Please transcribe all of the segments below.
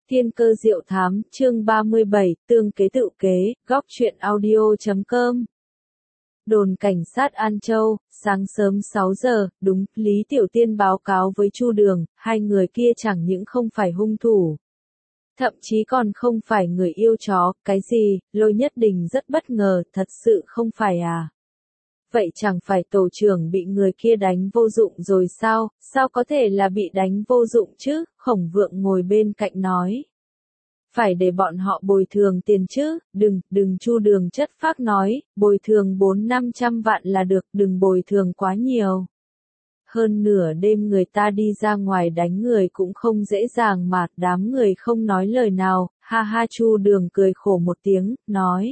Thiên cơ diệu thám, chương 37, tương kế tự kế, góc truyện audio.com. Đồn cảnh sát An Châu, sáng sớm 6 giờ, đúng, Lý Tiểu Tiên báo cáo với Chu Đường, hai người kia chẳng những không phải hung thủ. Thậm chí còn không phải người yêu chó, cái gì, Lôi Nhất Đình rất bất ngờ, thật sự không phải à. Vậy chẳng phải tổ trưởng bị người kia đánh vô dụng rồi sao, sao có thể là bị đánh vô dụng chứ, Khổng Vượng ngồi bên cạnh nói. Phải để bọn họ bồi thường tiền chứ, đừng Chu Đường chất phác nói, bồi thường 400-500 vạn là được, đừng bồi thường quá nhiều. Hơn nửa đêm người ta đi ra ngoài đánh người cũng không dễ dàng mà, đám người không nói lời nào, ha ha Chu Đường cười khổ một tiếng, nói.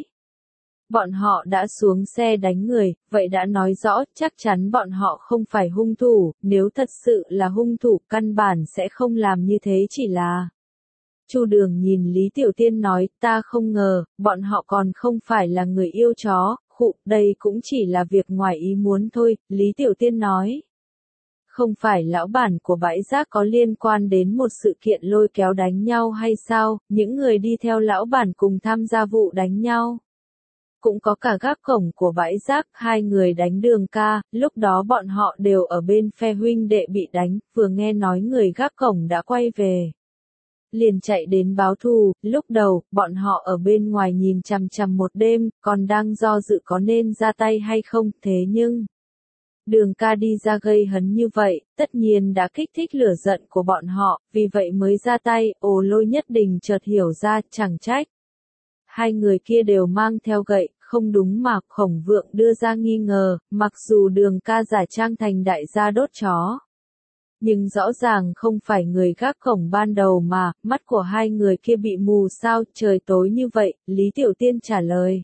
Bọn họ đã xuống xe đánh người, vậy đã nói rõ chắc chắn bọn họ không phải hung thủ, nếu thật sự là hung thủ căn bản sẽ không làm như thế chỉ là. Chu Đường nhìn Lý Tiểu Tiên nói, ta không ngờ, bọn họ còn không phải là người yêu chó, đây cũng chỉ là việc ngoài ý muốn thôi, Lý Tiểu Tiên nói. Không phải lão bản của bãi rác có liên quan đến một sự kiện lôi kéo đánh nhau hay sao, những người đi theo lão bản cùng tham gia vụ đánh nhau. Cũng có cả gác cổng của bãi rác, hai người đánh Đường ca, lúc đó bọn họ đều ở bên phe huynh đệ bị đánh, vừa nghe nói người gác cổng đã quay về. Liền chạy đến báo thù, lúc đầu, bọn họ ở bên ngoài nhìn chằm chằm một đêm, còn đang do dự có nên ra tay hay không, thế nhưng. Đường ca đi ra gây hấn như vậy, tất nhiên đã kích thích lửa giận của bọn họ, vì vậy mới ra tay, Lôi Nhất Đình chợt hiểu ra, chẳng trách. Hai người kia đều mang theo gậy, không đúng mà, Khổng Vượng đưa ra nghi ngờ, mặc dù Đường ca giả trang thành đại gia đốt chó. Nhưng rõ ràng không phải người gác cổng ban đầu mà, mắt của hai người kia bị mù sao, trời tối như vậy, Lý Tiểu Tiên trả lời.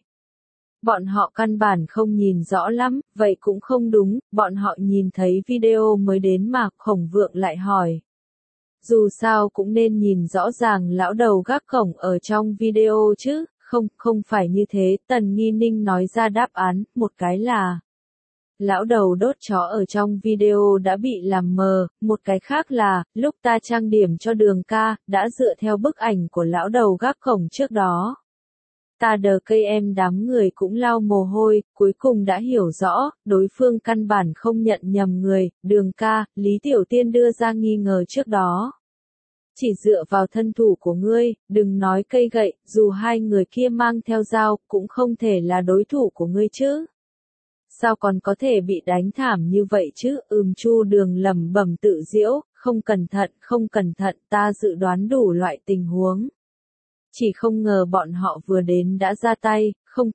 Bọn họ căn bản không nhìn rõ lắm, vậy cũng không đúng, bọn họ nhìn thấy video mới đến mà, Khổng Vượng lại hỏi. Dù sao cũng nên nhìn rõ ràng lão đầu gác cổng ở trong video chứ, không phải như thế, Tần Nghi Ninh nói ra đáp án, một cái là. Lão đầu đốt chó ở trong video đã bị làm mờ, một cái khác là, lúc ta trang điểm cho Đường ca, đã dựa theo bức ảnh của lão đầu gác cổng trước đó. Ta đờ cây em đám người cũng lau mồ hôi, cuối cùng đã hiểu rõ, đối phương căn bản không nhận nhầm người, Đường ca, Lý Tiểu Tiên đưa ra nghi ngờ trước đó. Chỉ dựa vào thân thủ của ngươi, đừng nói cây gậy, dù hai người kia mang theo dao, cũng không thể là đối thủ của ngươi chứ. Sao còn có thể bị đánh thảm như vậy chứ, Chu Đường lẩm bẩm tự giễu, không cẩn thận, ta dự đoán đủ loại tình huống. Chỉ không ngờ bọn họ vừa đến đã ra tay, không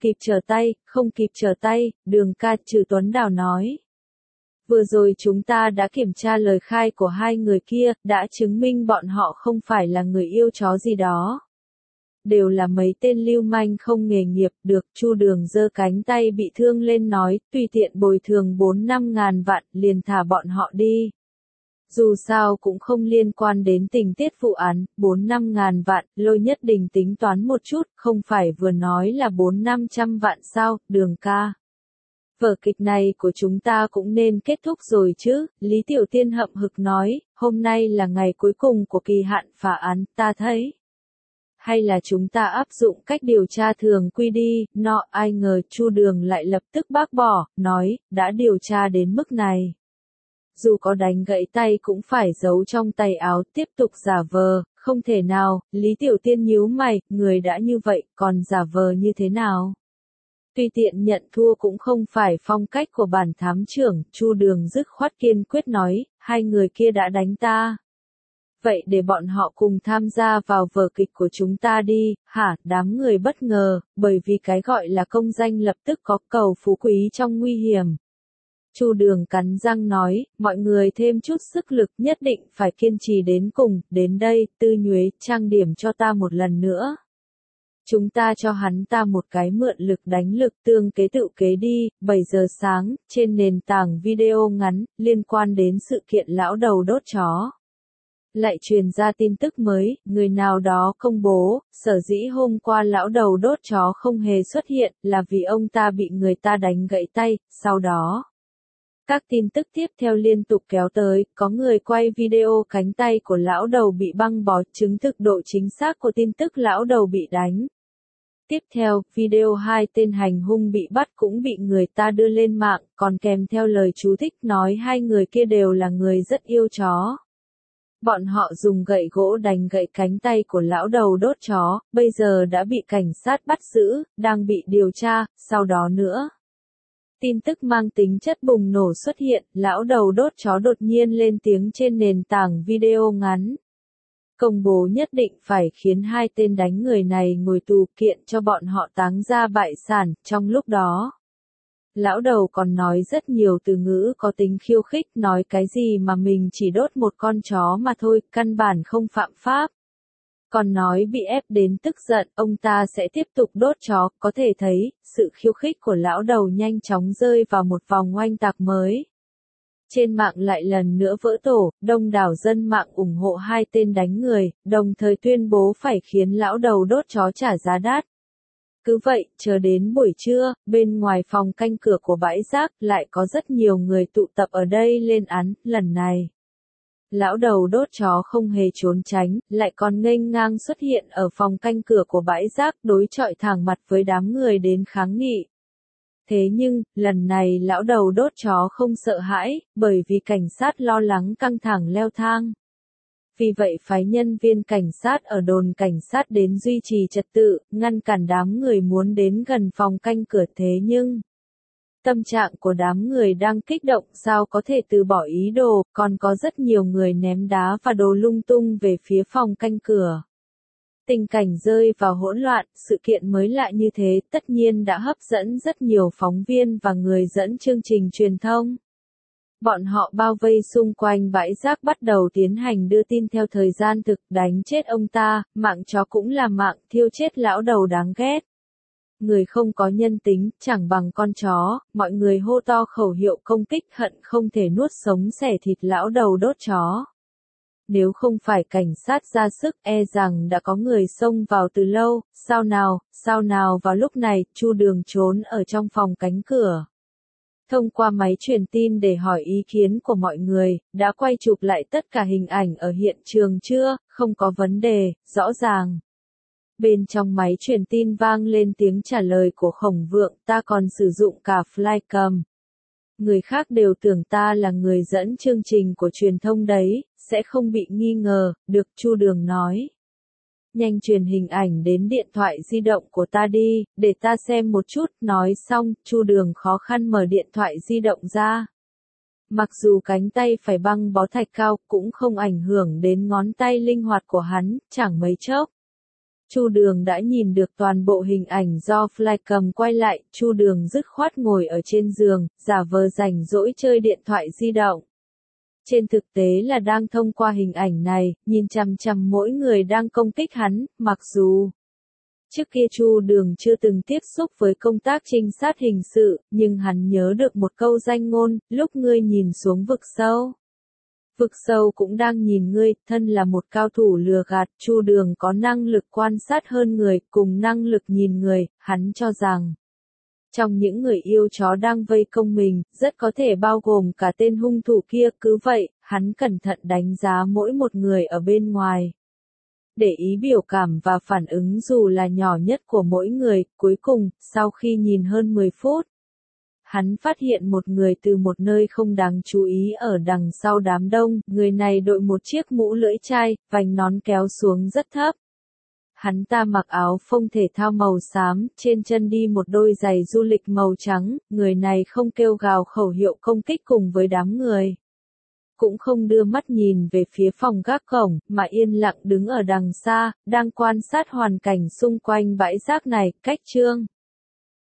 kịp chờ tay, Đường ca trừ Tuấn Đào nói. Vừa rồi chúng ta đã kiểm tra lời khai của hai người kia, đã chứng minh bọn họ không phải là người yêu chó gì đó. Đều là mấy tên lưu manh không nghề nghiệp, được, Chu Đường giơ cánh tay bị thương lên nói, tùy tiện bồi thường 4-5 ngàn vạn, liền thả bọn họ đi. Dù sao cũng không liên quan đến tình tiết vụ án, 4-5 ngàn vạn, Lôi Nhất Đình tính toán một chút, không phải vừa nói là 400-500 vạn sao, Đường ca. Vở kịch này của chúng ta cũng nên kết thúc rồi chứ, Lý Tiểu Tiên hậm hực nói, hôm nay là ngày cuối cùng của kỳ hạn phá án, ta thấy. Hay là chúng ta áp dụng cách điều tra thường quy đi, ai ngờ Chu Đường lại lập tức bác bỏ, nói, đã điều tra đến mức này. Dù có đánh gãy tay cũng phải giấu trong tay áo, tiếp tục giả vờ, không thể nào, Lý Tiểu Tiên nhíu mày, người đã như vậy, còn giả vờ như thế nào? Tùy tiện nhận thua cũng không phải phong cách của bản thám trưởng, Chu Đường dứt khoát kiên quyết nói, hai người kia đã đánh ta. Vậy để bọn họ cùng tham gia vào vở kịch của chúng ta đi, đám người bất ngờ, bởi vì cái gọi là công danh lập tức có cầu phú quý trong nguy hiểm. Chu Đường cắn răng nói, mọi người thêm chút sức lực nhất định phải kiên trì đến cùng, đến đây, Tư Nhuế, trang điểm cho ta một lần nữa. Chúng ta cho hắn ta một cái mượn lực đánh lực tương kế tự kế đi, 7 giờ sáng, trên nền tảng video ngắn, liên quan đến sự kiện lão đầu đốt chó. Lại truyền ra tin tức mới, người nào đó công bố, sở dĩ hôm qua lão đầu đốt chó không hề xuất hiện, là vì ông ta bị người ta đánh gãy tay, sau đó. Các tin tức tiếp theo liên tục kéo tới, có người quay video cánh tay của lão đầu bị băng bó, chứng thực độ chính xác của tin tức lão đầu bị đánh. Tiếp theo, video hai tên hành hung bị bắt cũng bị người ta đưa lên mạng, còn kèm theo lời chú thích nói hai người kia đều là người rất yêu chó. Bọn họ dùng gậy gỗ đánh gãy cánh tay của lão đầu đốt chó, bây giờ đã bị cảnh sát bắt giữ, đang bị điều tra, sau đó nữa. Tin tức mang tính chất bùng nổ xuất hiện, lão đầu đốt chó đột nhiên lên tiếng trên nền tảng video ngắn. Công bố nhất định phải khiến hai tên đánh người này ngồi tù, kiện cho bọn họ táng ra bại sản. Trong lúc đó, lão đầu còn nói rất nhiều từ ngữ có tính khiêu khích, nói cái gì mà mình chỉ đốt một con chó mà thôi, căn bản không phạm pháp. Còn nói bị ép đến tức giận, ông ta sẽ tiếp tục đốt chó, có thể thấy, sự khiêu khích của lão đầu nhanh chóng rơi vào một vòng oanh tạc mới. Trên mạng lại lần nữa vỡ tổ, đông đảo dân mạng ủng hộ hai tên đánh người, đồng thời tuyên bố phải khiến lão đầu đốt chó trả giá đắt. Cứ vậy, chờ đến buổi trưa, bên ngoài phòng canh cửa của bãi rác lại có rất nhiều người tụ tập ở đây lên án, lần này. Lão đầu đốt chó không hề trốn tránh, lại còn nghênh ngang xuất hiện ở phòng canh cửa của bãi rác đối chọi thẳng mặt với đám người đến kháng nghị. Thế nhưng, lần này lão đầu đốt chó không sợ hãi, bởi vì cảnh sát lo lắng căng thẳng leo thang. Vì vậy phái nhân viên cảnh sát ở đồn cảnh sát đến duy trì trật tự, ngăn cản đám người muốn đến gần phòng canh cửa, thế nhưng tâm trạng của đám người đang kích động, sao có thể từ bỏ ý đồ, còn có rất nhiều người ném đá và đồ lung tung về phía phòng canh cửa. Tình cảnh rơi vào hỗn loạn, sự kiện mới lạ như thế tất nhiên đã hấp dẫn rất nhiều phóng viên và người dẫn chương trình truyền thông. Bọn họ bao vây xung quanh bãi rác bắt đầu tiến hành đưa tin theo thời gian thực, đánh chết ông ta, mạng chó cũng là mạng, thiêu chết lão đầu đáng ghét. Người không có nhân tính, chẳng bằng con chó, mọi người hô to khẩu hiệu công kích, hận không thể nuốt sống xẻ thịt lão đầu đốt chó. Nếu không phải cảnh sát ra sức, e rằng đã có người xông vào từ lâu, sao nào vào lúc này, Chu Đường trốn ở trong phòng cánh cửa. Thông qua máy truyền tin để hỏi ý kiến của mọi người, đã quay chụp lại tất cả hình ảnh ở hiện trường chưa, không có vấn đề, rõ ràng. Bên trong máy truyền tin vang lên tiếng trả lời của Khổng Vượng, ta còn sử dụng cả flycam. Người khác đều tưởng ta là người dẫn chương trình của truyền thông đấy, sẽ không bị nghi ngờ, được, Chu Đường nói. Nhanh truyền hình ảnh đến điện thoại di động của ta đi, để ta xem một chút, nói xong, Chu Đường khó khăn mở điện thoại di động ra. Mặc dù cánh tay phải băng bó thạch cao, cũng không ảnh hưởng đến ngón tay linh hoạt của hắn, chẳng mấy chốc. Chu Đường đã nhìn được toàn bộ hình ảnh do flycam quay lại, Chu Đường dứt khoát ngồi ở trên giường, giả vờ rảnh rỗi chơi điện thoại di động. Trên thực tế là đang thông qua hình ảnh này, nhìn chằm chằm mỗi người đang công kích hắn, mặc dù trước kia Chu Đường chưa từng tiếp xúc với công tác trinh sát hình sự, nhưng hắn nhớ được một câu danh ngôn, lúc ngươi nhìn xuống vực sâu. Vực sâu cũng đang nhìn ngươi, thân là một cao thủ lừa gạt, Chu Đường có năng lực quan sát hơn người, cùng năng lực nhìn người, hắn cho rằng trong những người yêu chó đang vây công mình, rất có thể bao gồm cả tên hung thủ kia, cứ vậy, hắn cẩn thận đánh giá mỗi một người ở bên ngoài. Để ý biểu cảm và phản ứng dù là nhỏ nhất của mỗi người, cuối cùng, sau khi nhìn hơn 10 phút, hắn phát hiện một người từ một nơi không đáng chú ý ở đằng sau đám đông, người này đội một chiếc mũ lưỡi chai, vành nón kéo xuống rất thấp. Hắn ta mặc áo phông thể thao màu xám, trên chân đi một đôi giày du lịch màu trắng, người này không kêu gào khẩu hiệu công kích cùng với đám người. Cũng không đưa mắt nhìn về phía phòng gác cổng, mà yên lặng đứng ở đằng xa, đang quan sát hoàn cảnh xung quanh bãi rác này, cách Trương